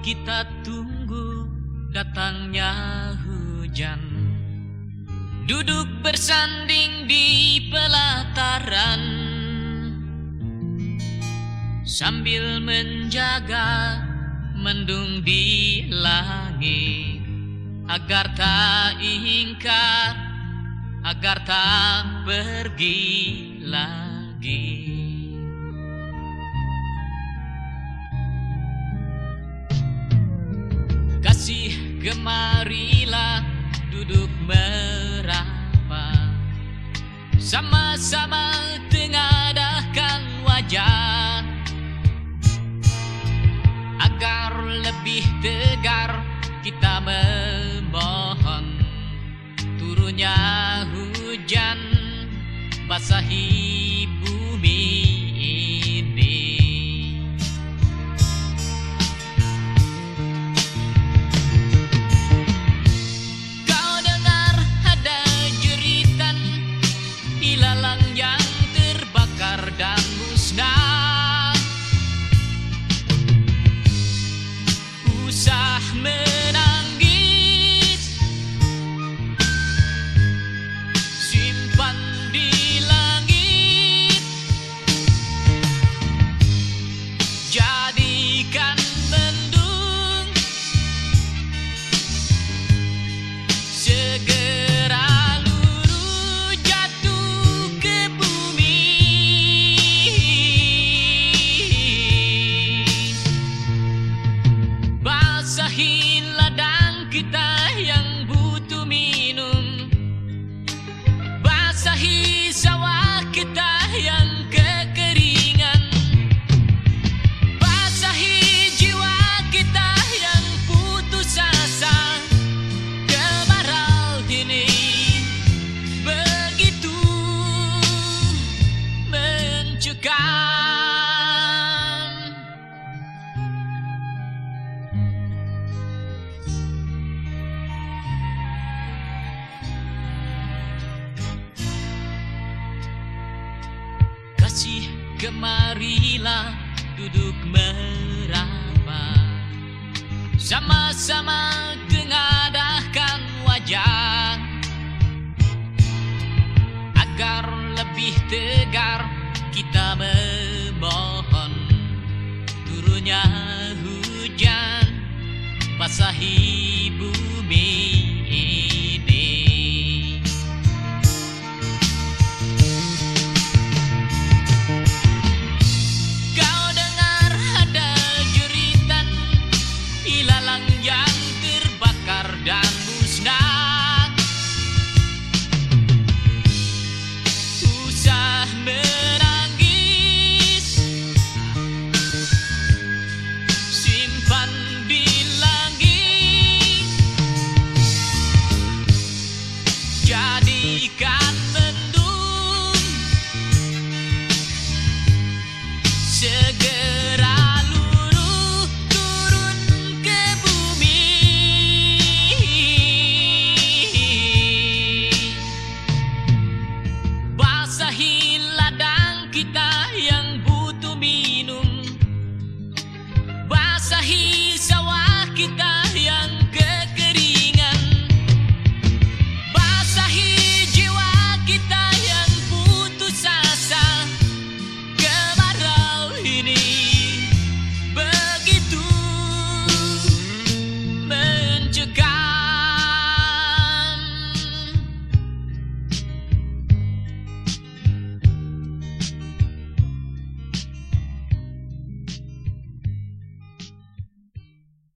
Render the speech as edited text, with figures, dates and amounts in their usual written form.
kita tunggu datangnya hujan. Duduk bersanding di pelataran sambil menjaga mendung di langit, agar tak ingkar, agar tak pergi lagi. Kasih, kemarilah duduk meraba, sama-sama tengadahkan wajah, agar lebih tegar kita memohon turunnya hujan basahi bumi ini. Kau dengar ada jeritan ilalang yang terbakar dan musnah. Usah menangis, simpan di langit, jadikan mendung segera luruh jatuh ke bumi. Basahi ladang kita yang butuh minum, basahi sawah kita yang kekeringan, basahi jiwa kita yang putus asa. Kemarau ini begitu mencekam. Kasih, kemarilah duduk meraba, sama-sama tengadahkan wajah, agar lebih tegar kita memohon turunnya hujan basahi bumi ini. Kau dengar ada jeritan ilalang yang terbakar dan musnah. Usah menangis, simpan di langit, jadikan mendung segera luruh turun ke bumi. Basahi ladang kita yang butuh minum, basahi sawah kita